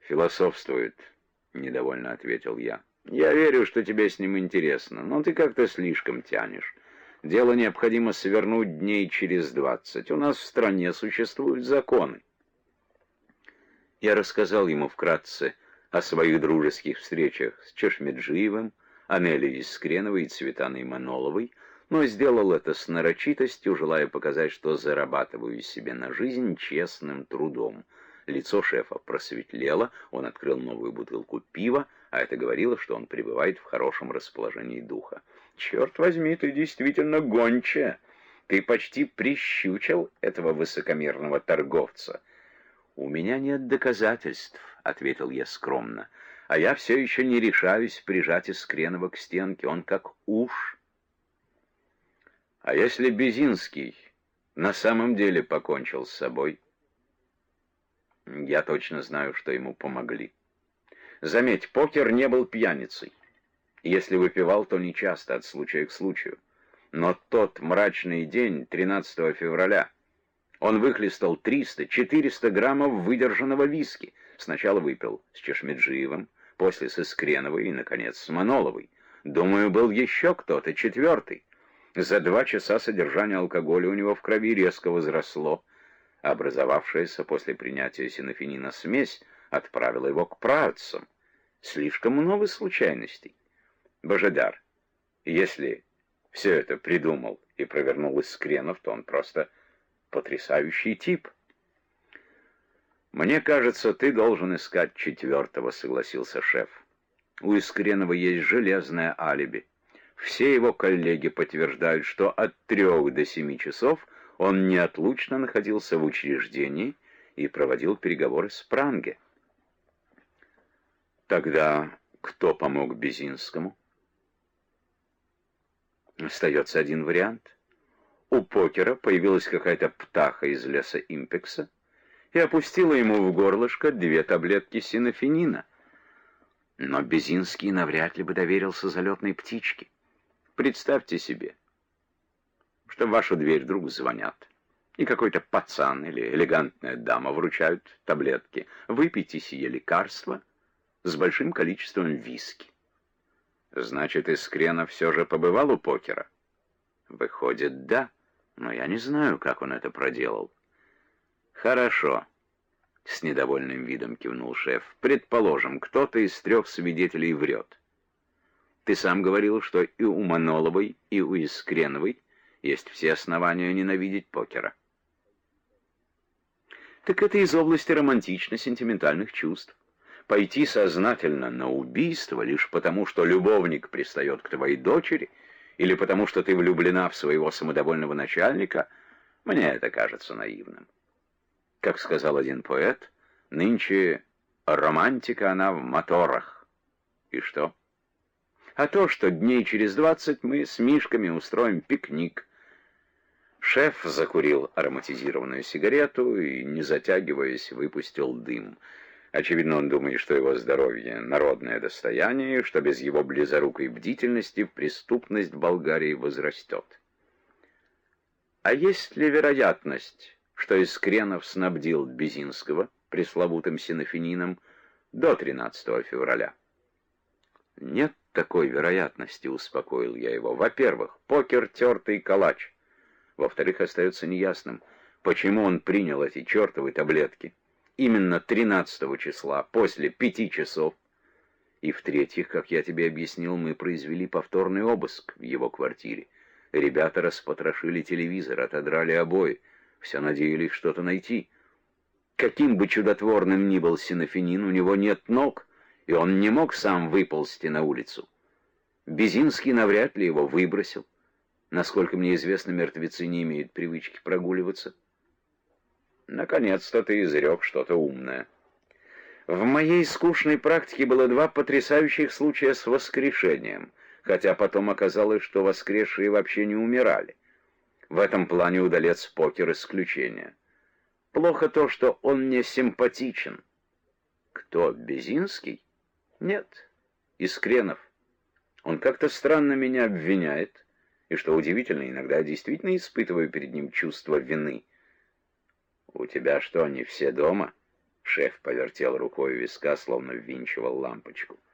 «Философствует», — недовольно ответил я. «Я верю, что тебе с ним интересно, но ты как-то слишком тянешь. Дело необходимо свернуть дней через 20. У нас в стране существуют законы». Я рассказал ему вкратце о своих дружеских встречах с Чешмеджиевым, Анелией Искреновой и Цветаной Маноловой, но сделал это с нарочитостью, желая показать, что зарабатываю себе на жизнь честным трудом. Лицо шефа просветлело, он открыл новую бутылку пива, а это говорило, что он пребывает в хорошем расположении духа. «Черт возьми, ты действительно гончая! Ты почти прищучил этого высокомерного торговца». «У меня нет доказательств», — ответил я скромно, «а я все еще не решаюсь прижать Искренова к стенке, он как уж». «А если Безинский на самом деле покончил с собой?» «Я точно знаю, что ему помогли. Заметь, покер не был пьяницей. Если выпивал, то нечасто, от случая к случаю. Но тот мрачный день, 13 февраля, он выхлестал 300-400 граммов выдержанного виски. Сначала выпил с Чешмеджиевым, после с Искреновой и, наконец, с Маноловой. Думаю, был еще кто-то, четвертый. За 2 часа содержание алкоголя у него в крови резко возросло. Образовавшаяся после принятия синофенина смесь отправила его к праотцам. Слишком много случайностей. Божидар, если все это придумал и провернул Искренов, то он просто потрясающий тип. «Мне кажется, ты должен искать четвертого», — согласился шеф. «У Искренова есть железное алиби. Все его коллеги подтверждают, что от 3 до 7 часов он неотлучно находился в учреждении и проводил переговоры с Пранге». «Тогда кто помог Безинскому?» «Остается один вариант. У покера появилась какая-то птаха из леса импекса и опустила ему в горлышко 2 таблетки синофенина. Но Безинский навряд ли бы доверился залетной птичке. Представьте себе, что в вашу дверь вдруг звонят, и какой-то пацан или элегантная дама вручают таблетки. Выпейте сие лекарство с большим количеством виски. Значит, Искренов все же побывал у покера? Выходит, да. Но я не знаю, как он это проделал. Хорошо, с недовольным видом кивнул шеф. Предположим, кто-то из 3 свидетелей врет. Ты сам говорил, что и у Маноловой, и у Искреновой есть все основания ненавидеть покера. Так это из области романтично-сентиментальных чувств. Пойти сознательно на убийство лишь потому, что любовник пристает к твоей дочери, или потому, что ты влюблена в своего самодовольного начальника, мне это кажется наивным. Как сказал один поэт, нынче романтика она в моторах. И что? А то, что дней через 20 мы с Мишками устроим пикник. Шеф закурил ароматизированную сигарету и, не затягиваясь, выпустил дым. Очевидно, он думает, что его здоровье — народное достояние, что без его близорукой бдительности преступность в Болгарии возрастет. А есть ли вероятность, что Искренов снабдил Безинского пресловутым синофенином до 13 февраля? Нет такой вероятности, успокоил я его. Во-первых, покер — тертый калач. Во-вторых, остается неясным, почему он принял эти чертовы таблетки именно 13 числа, после 5 часов. И в-третьих, как я тебе объяснил, мы произвели повторный обыск в его квартире. Ребята распотрошили телевизор, отодрали обои, все надеялись что-то найти. Каким бы чудотворным ни был синофенин, у него нет ног, и он не мог сам выползти на улицу. Безинский навряд ли его выбросил. Насколько мне известно, мертвецы не имеют привычки прогуливаться. Наконец-то ты изрек что-то умное. В моей скучной практике было 2 потрясающих случая с воскрешением, хотя потом оказалось, что воскресшие вообще не умирали. В этом плане удалец покер исключение. Плохо то, что он мне симпатичен. Кто, Безинский? Нет, Искренов. Он как-то странно меня обвиняет, и, что удивительно, иногда я действительно испытываю перед ним чувство вины. У тебя что, они все дома? Шеф повертел рукой у виска, словно ввинчивал лампочку.